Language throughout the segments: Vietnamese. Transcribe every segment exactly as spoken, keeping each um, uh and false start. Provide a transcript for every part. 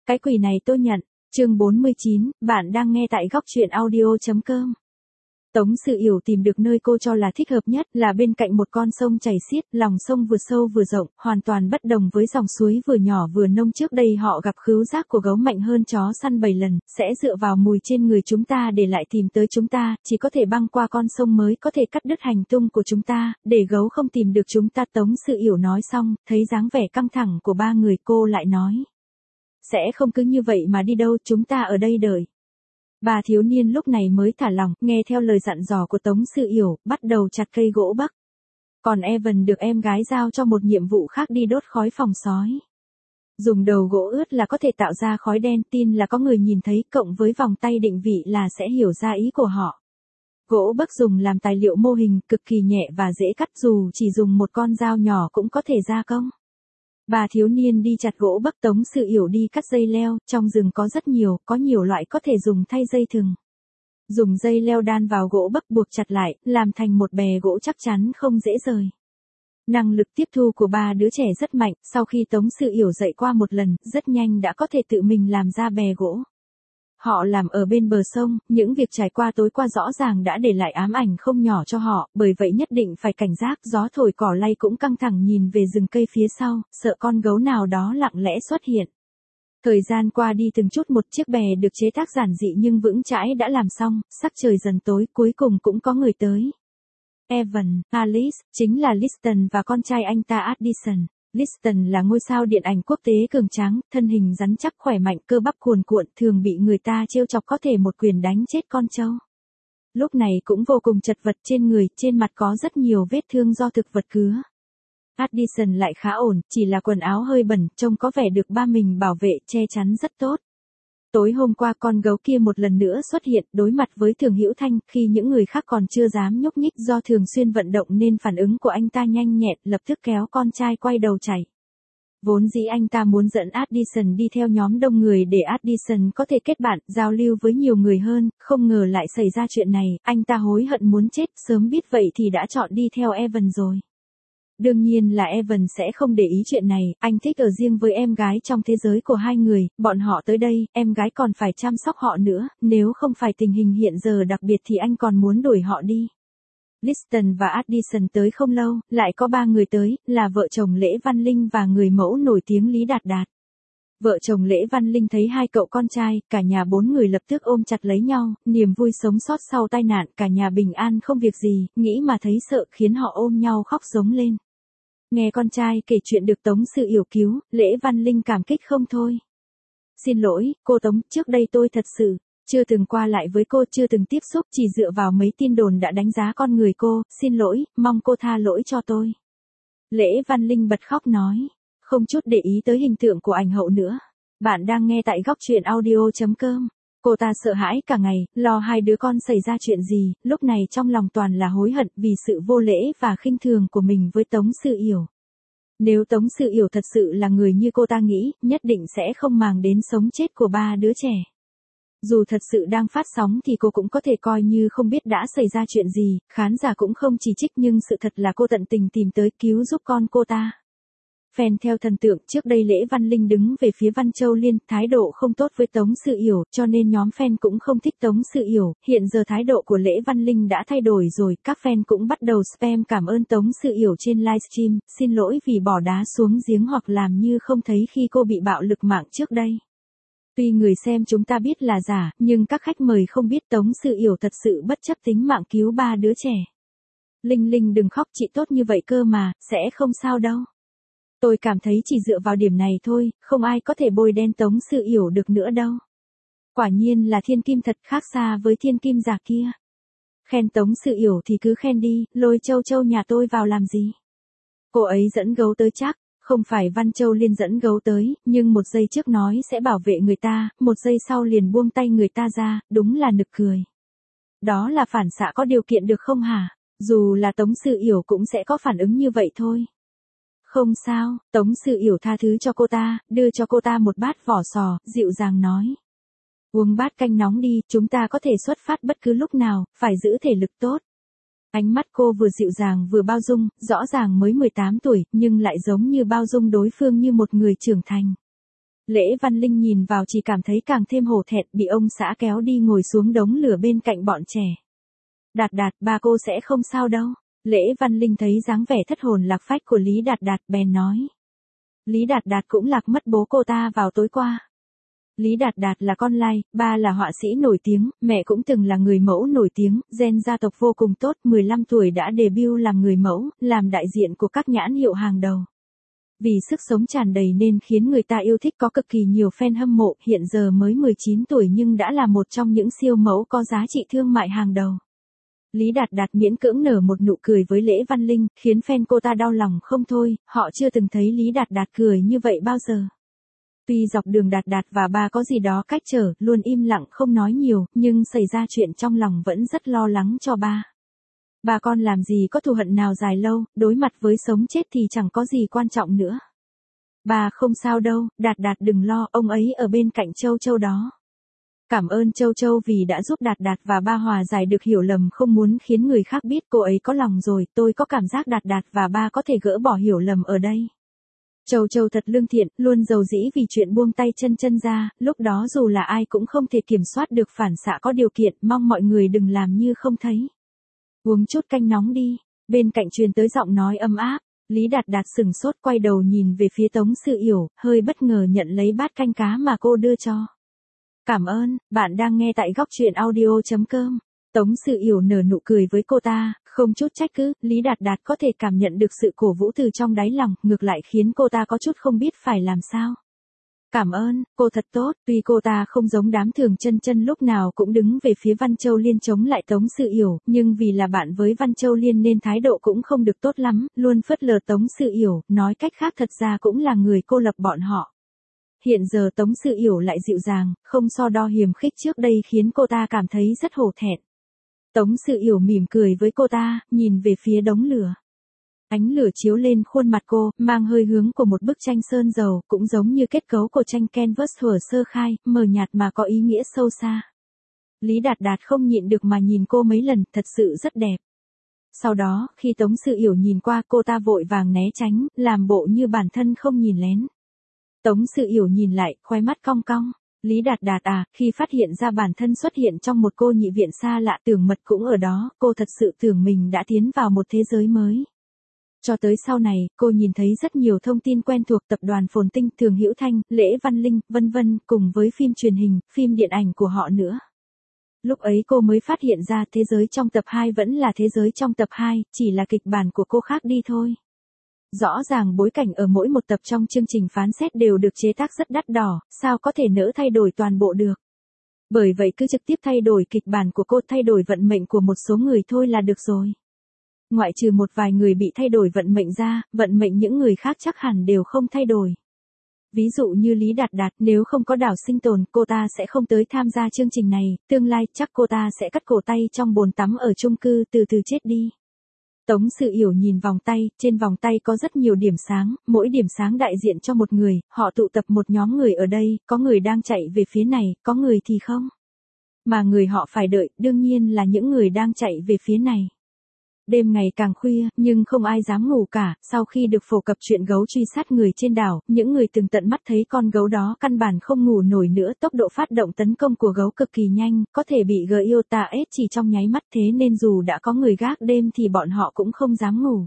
Cái quỷ này tôi nhận. Chương bốn mươi chín, bạn đang nghe tại góc truyện audio.com. Tống Sự Yểu tìm được nơi cô cho là thích hợp nhất, là bên cạnh một con sông chảy xiết, lòng sông vừa sâu vừa rộng, hoàn toàn bất đồng với dòng suối vừa nhỏ vừa nông trước đây họ gặp khứu giác của gấu mạnh hơn chó săn bảy lần, sẽ dựa vào mùi trên người chúng ta để lại tìm tới chúng ta, chỉ có thể băng qua con sông mới có thể cắt đứt hành tung của chúng ta, để gấu không tìm được chúng ta. Tống Sự Yểu nói xong, thấy dáng vẻ căng thẳng của ba người cô lại nói. Sẽ không cứ như vậy mà đi đâu, chúng ta ở đây đợi. Bà thiếu niên lúc này mới thả lỏng, nghe theo lời dặn dò của Tống Sự Yểu, bắt đầu chặt cây gỗ bắc. Còn Evan được em gái giao cho một nhiệm vụ khác đi đốt khói phòng sói. Dùng đầu gỗ ướt là có thể tạo ra khói đen, tin là có người nhìn thấy, cộng với vòng tay định vị là sẽ hiểu ra ý của họ. Gỗ bắc dùng làm tài liệu mô hình, cực kỳ nhẹ và dễ cắt, dù chỉ dùng một con dao nhỏ cũng có thể gia công. Bà thiếu niên đi chặt gỗ bắc, Tống Sự Yểu đi cắt dây leo, trong rừng có rất nhiều, có nhiều loại có thể dùng thay dây thừng. Dùng dây leo đan vào gỗ bắc buộc chặt lại, làm thành một bè gỗ chắc chắn không dễ rời. Năng lực tiếp thu của ba đứa trẻ rất mạnh, sau khi Tống Sự Yểu dạy qua một lần, rất nhanh đã có thể tự mình làm ra bè gỗ. Họ làm ở bên bờ sông, những việc trải qua tối qua rõ ràng đã để lại ám ảnh không nhỏ cho họ, bởi vậy nhất định phải cảnh giác. Gió thổi cỏ lay cũng căng thẳng nhìn về rừng cây phía sau, sợ con gấu nào đó lặng lẽ xuất hiện. Thời gian qua đi từng chút, một chiếc bè được chế tác giản dị nhưng vững chãi đã làm xong, sắc trời dần tối, cuối cùng cũng có người tới. Evan, Alice, chính là Liston và con trai anh ta Addison. Liston là ngôi sao điện ảnh quốc tế cường tráng, thân hình rắn chắc khỏe mạnh, cơ bắp cuồn cuộn, thường bị người ta trêu chọc có thể một quyền đánh chết con trâu. Lúc này cũng vô cùng chật vật trên người, trên mặt có rất nhiều vết thương do thực vật cứa. Addison lại khá ổn, chỉ là quần áo hơi bẩn, trông có vẻ được ba mình bảo vệ, che chắn rất tốt. Tối hôm qua con gấu kia một lần nữa xuất hiện, đối mặt với Thường Hữu Thanh, khi những người khác còn chưa dám nhúc nhích do thường xuyên vận động nên phản ứng của anh ta nhanh nhẹn, lập tức kéo con trai quay đầu chạy. Vốn dĩ anh ta muốn dẫn Addison đi theo nhóm đông người để Addison có thể kết bạn, giao lưu với nhiều người hơn, không ngờ lại xảy ra chuyện này, anh ta hối hận muốn chết, sớm biết vậy thì đã chọn đi theo Evan rồi. Đương nhiên là Evan sẽ không để ý chuyện này, anh thích ở riêng với em gái trong thế giới của hai người, bọn họ tới đây, em gái còn phải chăm sóc họ nữa, nếu không phải tình hình hiện giờ đặc biệt thì anh còn muốn đuổi họ đi. Liston và Addison tới không lâu, lại có ba người tới, là vợ chồng Lễ Văn Linh và người mẫu nổi tiếng Lý Đạt Đạt. Vợ chồng Lễ Văn Linh thấy hai cậu con trai, cả nhà bốn người lập tức ôm chặt lấy nhau, niềm vui sống sót sau tai nạn, cả nhà bình an không việc gì, nghĩ mà thấy sợ khiến họ ôm nhau khóc giống lên. Nghe con trai kể chuyện được Tống Sự Yểu cứu, Lễ Văn Linh cảm kích không thôi. Xin lỗi, cô Tống, trước đây tôi thật sự chưa từng qua lại với cô, chưa từng tiếp xúc, chỉ dựa vào mấy tin đồn đã đánh giá con người cô, xin lỗi, mong cô tha lỗi cho tôi. Lễ Văn Linh bật khóc nói, không chút để ý tới hình tượng của ảnh hậu nữa. Bạn đang nghe tại góc truyện audio.com. Cô ta sợ hãi cả ngày, lo hai đứa con xảy ra chuyện gì, lúc này trong lòng toàn là hối hận vì sự vô lễ và khinh thường của mình với Tống Sự Yểu. Nếu Tống Sự Yểu thật sự là người như cô ta nghĩ, nhất định sẽ không màng đến sống chết của ba đứa trẻ. Dù thật sự đang phát sóng thì cô cũng có thể coi như không biết đã xảy ra chuyện gì, khán giả cũng không chỉ trích nhưng sự thật là cô tận tình tìm tới cứu giúp con cô ta. Fan theo thần tượng, trước đây Lễ Văn Linh đứng về phía Văn Châu Liên, thái độ không tốt với Tống Sự Yểu, cho nên nhóm fan cũng không thích Tống Sự Yểu, hiện giờ thái độ của Lễ Văn Linh đã thay đổi rồi, các fan cũng bắt đầu spam cảm ơn Tống Sự Yểu trên livestream, xin lỗi vì bỏ đá xuống giếng hoặc làm như không thấy khi cô bị bạo lực mạng trước đây. Tuy người xem chúng ta biết là giả, nhưng các khách mời không biết Tống Sự Yểu thật sự bất chấp tính mạng cứu ba đứa trẻ. Linh Linh đừng khóc, chị tốt như vậy cơ mà, sẽ không sao đâu. Tôi cảm thấy chỉ dựa vào điểm này thôi, không ai có thể bôi đen Tống Sự Yểu được nữa đâu. Quả nhiên là thiên kim thật, khác xa với thiên kim giả kia. Khen Tống Sự Yểu thì cứ khen đi, lôi Châu Châu nhà tôi vào làm gì. Cô ấy dẫn gấu tới chắc, không phải Văn Châu Liên dẫn gấu tới, nhưng một giây trước nói sẽ bảo vệ người ta, một giây sau liền buông tay người ta ra, đúng là nực cười. Đó là phản xạ có điều kiện được không hả? Dù là Tống Sự Yểu cũng sẽ có phản ứng như vậy thôi. Không sao, Tống Sự Yểu tha thứ cho cô ta, đưa cho cô ta một bát vỏ sò, dịu dàng nói. Uống bát canh nóng đi, chúng ta có thể xuất phát bất cứ lúc nào, phải giữ thể lực tốt. Ánh mắt cô vừa dịu dàng vừa bao dung, rõ ràng mới mười tám tuổi, nhưng lại giống như bao dung đối phương như một người trưởng thành. Lễ Văn Linh nhìn vào chỉ cảm thấy càng thêm hổ thẹn, bị ông xã kéo đi ngồi xuống đống lửa bên cạnh bọn trẻ. Đạt Đạt, ba cô sẽ không sao đâu. Lễ Văn Linh thấy dáng vẻ thất hồn lạc phách của Lý Đạt Đạt bèn nói. Lý Đạt Đạt cũng lạc mất bố cô ta vào tối qua. Lý Đạt Đạt là con lai, ba là họa sĩ nổi tiếng, mẹ cũng từng là người mẫu nổi tiếng, gen gia tộc vô cùng tốt, mười lăm tuổi đã debut làm người mẫu, làm đại diện của các nhãn hiệu hàng đầu. Vì sức sống tràn đầy nên khiến người ta yêu thích, có cực kỳ nhiều fan hâm mộ, hiện giờ mới mười chín tuổi nhưng đã là một trong những siêu mẫu có giá trị thương mại hàng đầu. Lý Đạt Đạt miễn cưỡng nở một nụ cười với Lễ Văn Linh, khiến fan cô ta đau lòng không thôi, họ chưa từng thấy Lý Đạt Đạt cười như vậy bao giờ. Tuy dọc đường Đạt Đạt và ba có gì đó cách trở, luôn im lặng không nói nhiều, nhưng xảy ra chuyện trong lòng vẫn rất lo lắng cho ba. Ba con làm gì có thù hận nào dài lâu, đối mặt với sống chết thì chẳng có gì quan trọng nữa. Ba không sao đâu, Đạt Đạt đừng lo, ông ấy ở bên cạnh Châu Châu đó. Cảm ơn Châu Châu vì đã giúp Đạt Đạt và ba hòa giải được hiểu lầm, không muốn khiến người khác biết, cô ấy có lòng rồi, tôi có cảm giác Đạt Đạt và ba có thể gỡ bỏ hiểu lầm ở đây. Châu Châu thật lương thiện, luôn giàu dĩ vì chuyện buông tay chân chân ra, lúc đó dù là ai cũng không thể kiểm soát được phản xạ có điều kiện, mong mọi người đừng làm như không thấy. Uống chút canh nóng đi, bên cạnh truyền tới giọng nói ấm áp, Lý Đạt Đạt sừng sốt quay đầu nhìn về phía Tống Sự Yểu, hơi bất ngờ nhận lấy bát canh cá mà cô đưa cho. Cảm ơn, bạn đang nghe tại góc truyện audio chấm com. Tống Sự Yểu nở nụ cười với cô ta, không chút trách cứ, Lý Đạt Đạt có thể cảm nhận được sự cổ vũ từ trong đáy lòng, ngược lại khiến cô ta có chút không biết phải làm sao. Cảm ơn, cô thật tốt, tuy cô ta không giống đám Thường Chân Chân lúc nào cũng đứng về phía Văn Châu Liên chống lại Tống Sự Yểu, nhưng vì là bạn với Văn Châu Liên nên thái độ cũng không được tốt lắm, luôn phớt lờ Tống Sự Yểu, nói cách khác thật ra cũng là người cô lập bọn họ. Hiện giờ Tống Sự Yểu lại dịu dàng, không so đo hiềm khích trước đây khiến cô ta cảm thấy rất hổ thẹn. Tống Sự Yểu mỉm cười với cô ta, nhìn về phía đống lửa. Ánh lửa chiếu lên khuôn mặt cô, mang hơi hướng của một bức tranh sơn dầu, cũng giống như kết cấu của tranh canvas thuở sơ khai, mờ nhạt mà có ý nghĩa sâu xa. Lý Đạt Đạt không nhịn được mà nhìn cô mấy lần, thật sự rất đẹp. Sau đó, khi Tống Sự Yểu nhìn qua, cô ta vội vàng né tránh, làm bộ như bản thân không nhìn lén. Tống Sự Yểu nhìn lại, khóe mắt cong cong. Lý Đạt Đạt à, khi phát hiện ra bản thân xuất hiện trong một cô nhị viện xa lạ, tưởng mật cũng ở đó, cô thật sự tưởng mình đã tiến vào một thế giới mới. Cho tới sau này, cô nhìn thấy rất nhiều thông tin quen thuộc, tập đoàn Phồn Tinh, Thường Hữu Thanh, Lễ Văn Linh, vân vân, cùng với phim truyền hình, phim điện ảnh của họ nữa. Lúc ấy cô mới phát hiện ra thế giới trong tập hai vẫn là thế giới trong tập hai, chỉ là kịch bản của cô khác đi thôi. Rõ ràng bối cảnh ở mỗi một tập trong chương trình phán xét đều được chế tác rất đắt đỏ, sao có thể nỡ thay đổi toàn bộ được. Bởi vậy cứ trực tiếp thay đổi kịch bản của cô, thay đổi vận mệnh của một số người thôi là được rồi. Ngoại trừ một vài người bị thay đổi vận mệnh ra, vận mệnh những người khác chắc hẳn đều không thay đổi. Ví dụ như Lý Đạt Đạt, nếu không có đảo sinh tồn, cô ta sẽ không tới tham gia chương trình này, tương lai chắc cô ta sẽ cắt cổ tay trong bồn tắm ở chung cư từ từ chết đi. Tống Sự Yểu nhìn vòng tay, trên vòng tay có rất nhiều điểm sáng, mỗi điểm sáng đại diện cho một người, họ tụ tập một nhóm người ở đây, có người đang chạy về phía này, có người thì không. Mà người họ phải đợi, đương nhiên là những người đang chạy về phía này. Đêm ngày càng khuya, nhưng không ai dám ngủ cả, sau khi được phổ cập chuyện gấu truy sát người trên đảo, những người từng tận mắt thấy con gấu đó căn bản không ngủ nổi nữa, tốc độ phát động tấn công của gấu cực kỳ nhanh, có thể bị Giota ép chỉ trong nháy mắt, thế nên dù đã có người gác đêm thì bọn họ cũng không dám ngủ.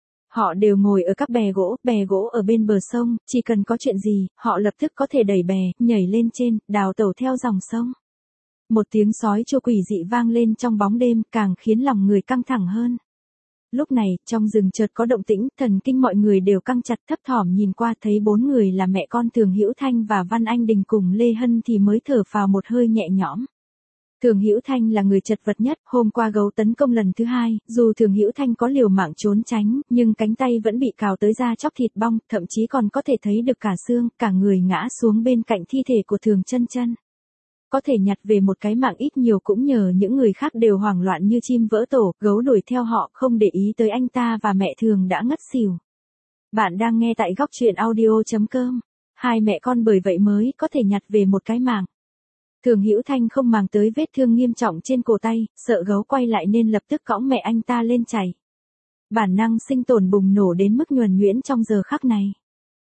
Họ đều ngồi ở các bè gỗ, bè gỗ ở bên bờ sông, chỉ cần có chuyện gì, họ lập tức có thể đẩy bè, nhảy lên trên, đào tẩu theo dòng sông. Một tiếng sói chua quỷ dị vang lên trong bóng đêm, càng khiến lòng người căng thẳng hơn. Lúc này, trong rừng chợt có động tĩnh, thần kinh mọi người đều căng chặt, thấp thỏm nhìn qua, thấy bốn người là mẹ con Thường Hữu Thanh và Văn Anh Đình cùng Lê Hân thì mới thở phào một hơi nhẹ nhõm. Thường Hữu Thanh là người chật vật nhất, hôm qua gấu tấn công lần thứ hai, dù Thường Hữu Thanh có liều mạng trốn tránh, nhưng cánh tay vẫn bị cào tới da chóc thịt bong, thậm chí còn có thể thấy được cả xương, cả người ngã xuống bên cạnh thi thể của Thường Chân Chân. Có thể nhặt về một cái mạng ít nhiều cũng nhờ những người khác đều hoảng loạn như chim vỡ tổ, gấu đuổi theo họ, không để ý tới anh ta và mẹ Thường đã ngất xỉu. Bạn đang nghe tại góc truyện audio chấm com. Hai mẹ con bởi vậy mới có thể nhặt về một cái mạng. Thường Hữu Thanh không màng tới vết thương nghiêm trọng trên cổ tay, sợ gấu quay lại nên lập tức cõng mẹ anh ta lên chày. Bản năng sinh tồn bùng nổ đến mức nhuần nhuyễn trong giờ khắc này.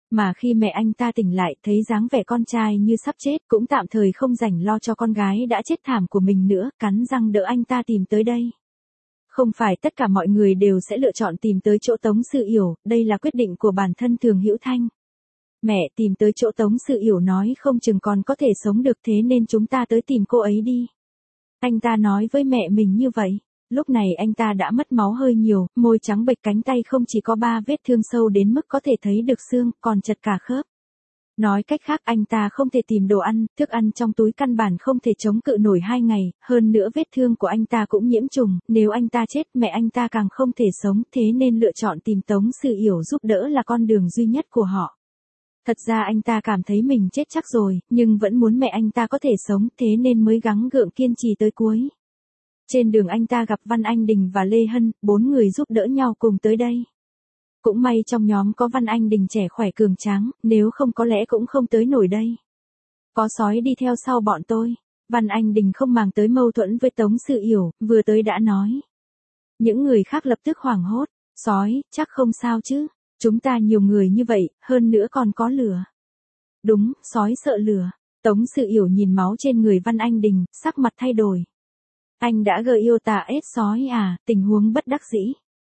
Mà khi mẹ anh ta tỉnh lại thấy dáng vẻ con trai như sắp chết cũng tạm thời không rảnh lo cho con gái đã chết thảm của mình nữa, cắn răng đỡ anh ta tìm tới đây. Không phải tất cả mọi người đều sẽ lựa chọn tìm tới chỗ Tống Sự Yểu, đây là quyết định của bản thân Thường Hữu Thanh. Mẹ tìm tới chỗ Tống Sự Yểu nói không chừng còn có thể sống được thế nên chúng ta tới tìm cô ấy đi. Anh ta nói với mẹ mình như vậy. Lúc này anh ta đã mất máu hơi nhiều, môi trắng bệch, cánh tay không chỉ có ba vết thương sâu đến mức có thể thấy được xương, còn chật cả khớp. Nói cách khác anh ta không thể tìm đồ ăn, thức ăn trong túi căn bản không thể chống cự nổi hai ngày, hơn nữa vết thương của anh ta cũng nhiễm trùng, nếu anh ta chết mẹ anh ta càng không thể sống, thế nên lựa chọn tìm Tống Sự Yểu giúp đỡ là con đường duy nhất của họ. Thật ra anh ta cảm thấy mình chết chắc rồi, nhưng vẫn muốn mẹ anh ta có thể sống, thế nên mới gắng gượng kiên trì tới cuối. Trên đường anh ta gặp Văn Anh Đình và Lê Hân, bốn người giúp đỡ nhau cùng tới đây. Cũng may trong nhóm có Văn Anh Đình trẻ khỏe cường tráng, nếu không có lẽ cũng không tới nổi đây. Có sói đi theo sau bọn tôi. Văn Anh Đình không màng tới mâu thuẫn với Tống Sự Yểu, vừa tới đã nói. Những người khác lập tức hoảng hốt. Sói, chắc không sao chứ. Chúng ta nhiều người như vậy, hơn nữa còn có lửa. Đúng, sói sợ lửa. Tống Sự Yểu nhìn máu trên người Văn Anh Đình, sắc mặt thay đổi. Anh đã gợi yêu tà ết sói à, tình huống bất đắc dĩ.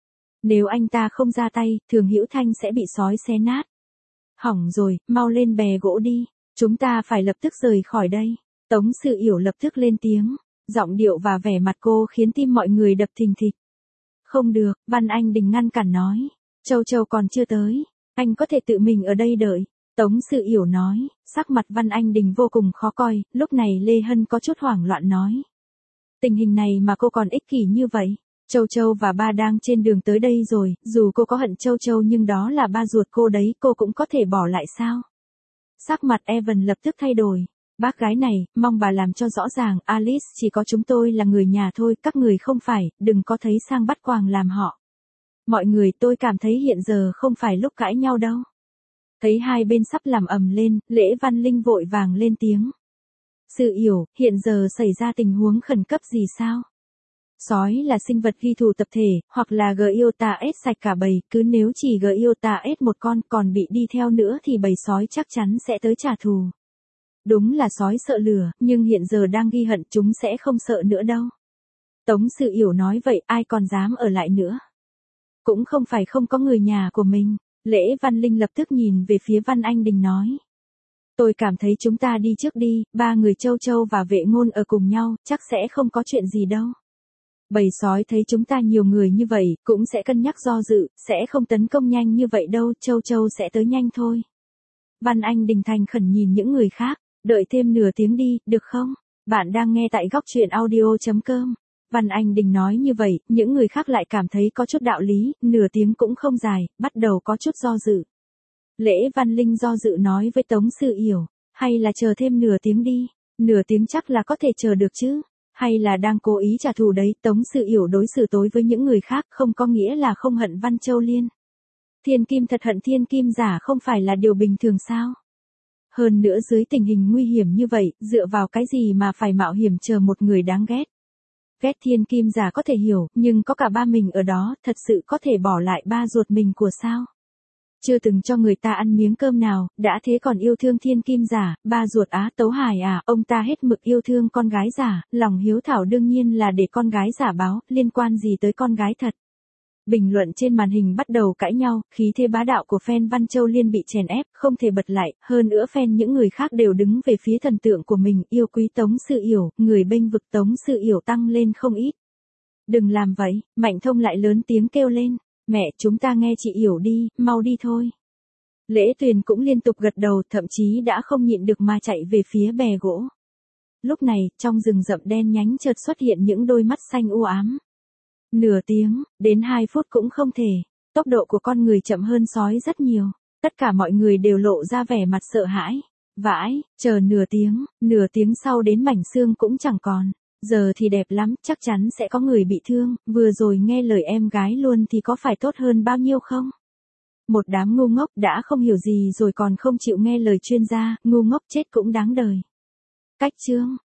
Nếu anh ta không ra tay, Thường Hữu Thanh sẽ bị sói xé nát. Hỏng rồi, mau lên bè gỗ đi, chúng ta phải lập tức rời khỏi đây. Tống Sự Yểu lập tức lên tiếng, giọng điệu và vẻ mặt cô khiến tim mọi người đập thình thịch. Không được, Văn Anh Đình ngăn cản nói, Châu Châu còn chưa tới, anh có thể tự mình ở đây đợi. Tống Sự Yểu nói, sắc mặt Văn Anh Đình vô cùng khó coi, lúc này Lê Hân có chút hoảng loạn nói. Tình hình này mà cô còn ích kỷ như vậy. Châu Châu và ba đang trên đường tới đây rồi, dù cô có hận Châu Châu nhưng đó là ba ruột cô đấy, cô cũng có thể bỏ lại sao? Sắc mặt Evan lập tức thay đổi. Bác gái này, mong bà làm cho rõ ràng, Alice chỉ có chúng tôi là người nhà thôi, các người không phải, đừng có thấy sang bắt quàng làm họ. Mọi người, tôi cảm thấy hiện giờ không phải lúc cãi nhau đâu. Thấy hai bên sắp làm ầm lên, Lễ Văn Linh vội vàng lên tiếng. Sự Yểu, hiện giờ xảy ra tình huống khẩn cấp gì sao? Sói là sinh vật ghi thù tập thể, hoặc là gờ yêu tà ết sạch cả bầy, cứ nếu chỉ gờ yêu tà ết một con còn bị đi theo nữa thì bầy sói chắc chắn sẽ tới trả thù. Đúng là sói sợ lửa, nhưng hiện giờ đang ghi hận chúng sẽ không sợ nữa đâu. Tống Sự Yểu nói vậy ai còn dám ở lại nữa. Cũng không phải không có người nhà của mình, Lễ Văn Linh lập tức nhìn về phía Văn Anh Đình nói. Tôi cảm thấy chúng ta đi trước đi, ba người Châu Châu và Vệ Ngôn ở cùng nhau, chắc sẽ không có chuyện gì đâu. Bầy sói thấy chúng ta nhiều người như vậy, cũng sẽ cân nhắc do dự, sẽ không tấn công nhanh như vậy đâu, Châu Châu sẽ tới nhanh thôi. Văn Anh Đình thành khẩn nhìn những người khác, đợi thêm nửa tiếng đi, được không? Bạn đang nghe tại góc truyện audio chấm com. Văn Anh Đình nói như vậy, những người khác lại cảm thấy có chút đạo lý, nửa tiếng cũng không dài, bắt đầu có chút do dự. Lễ Văn Linh do dự nói với Tống Sự Yểu, hay là chờ thêm nửa tiếng đi, nửa tiếng chắc là có thể chờ được chứ, hay là đang cố ý trả thù đấy. Tống Sự Yểu đối xử tối với những người khác không có nghĩa là không hận Văn Châu Liên. Thiên Kim thật hận Thiên Kim giả không phải là điều bình thường sao? Hơn nữa dưới tình hình nguy hiểm như vậy, dựa vào cái gì mà phải mạo hiểm chờ một người đáng ghét? Ghét Thiên Kim giả có thể hiểu, nhưng có cả ba mình ở đó, thật sự có thể bỏ lại ba ruột mình của sao? Chưa từng cho người ta ăn miếng cơm nào, đã thế còn yêu thương Thiên Kim giả, ba ruột Á Tấu Hải à, ông ta hết mực yêu thương con gái giả, lòng hiếu thảo đương nhiên là để con gái giả báo, liên quan gì tới con gái thật. Bình luận trên màn hình bắt đầu cãi nhau, khí thế bá đạo của fan Văn Châu Liên bị chèn ép, không thể bật lại, hơn nữa fan những người khác đều đứng về phía thần tượng của mình, yêu quý Tống Sự Yểu, người bênh vực Tống Sự Yểu tăng lên không ít. Đừng làm vậy, Mạnh Thông lại lớn tiếng kêu lên, mẹ chúng ta nghe chị Yểu đi, mau đi thôi. Lễ Tuyền cũng liên tục gật đầu, thậm chí đã không nhịn được mà chạy về phía bè gỗ. Lúc này, trong rừng rậm đen nhánh chợt xuất hiện những đôi mắt xanh u ám. Nửa tiếng, đến hai phút cũng không thể, tốc độ của con người chậm hơn sói rất nhiều, tất cả mọi người đều lộ ra vẻ mặt sợ hãi. Vãi, chờ nửa tiếng, nửa tiếng sau đến mảnh xương cũng chẳng còn, giờ thì đẹp lắm, chắc chắn sẽ có người bị thương, vừa rồi nghe lời em gái luôn thì có phải tốt hơn bao nhiêu không? Một đám ngu ngốc đã không hiểu gì rồi còn không chịu nghe lời chuyên gia, ngu ngốc chết cũng đáng đời. Cách chương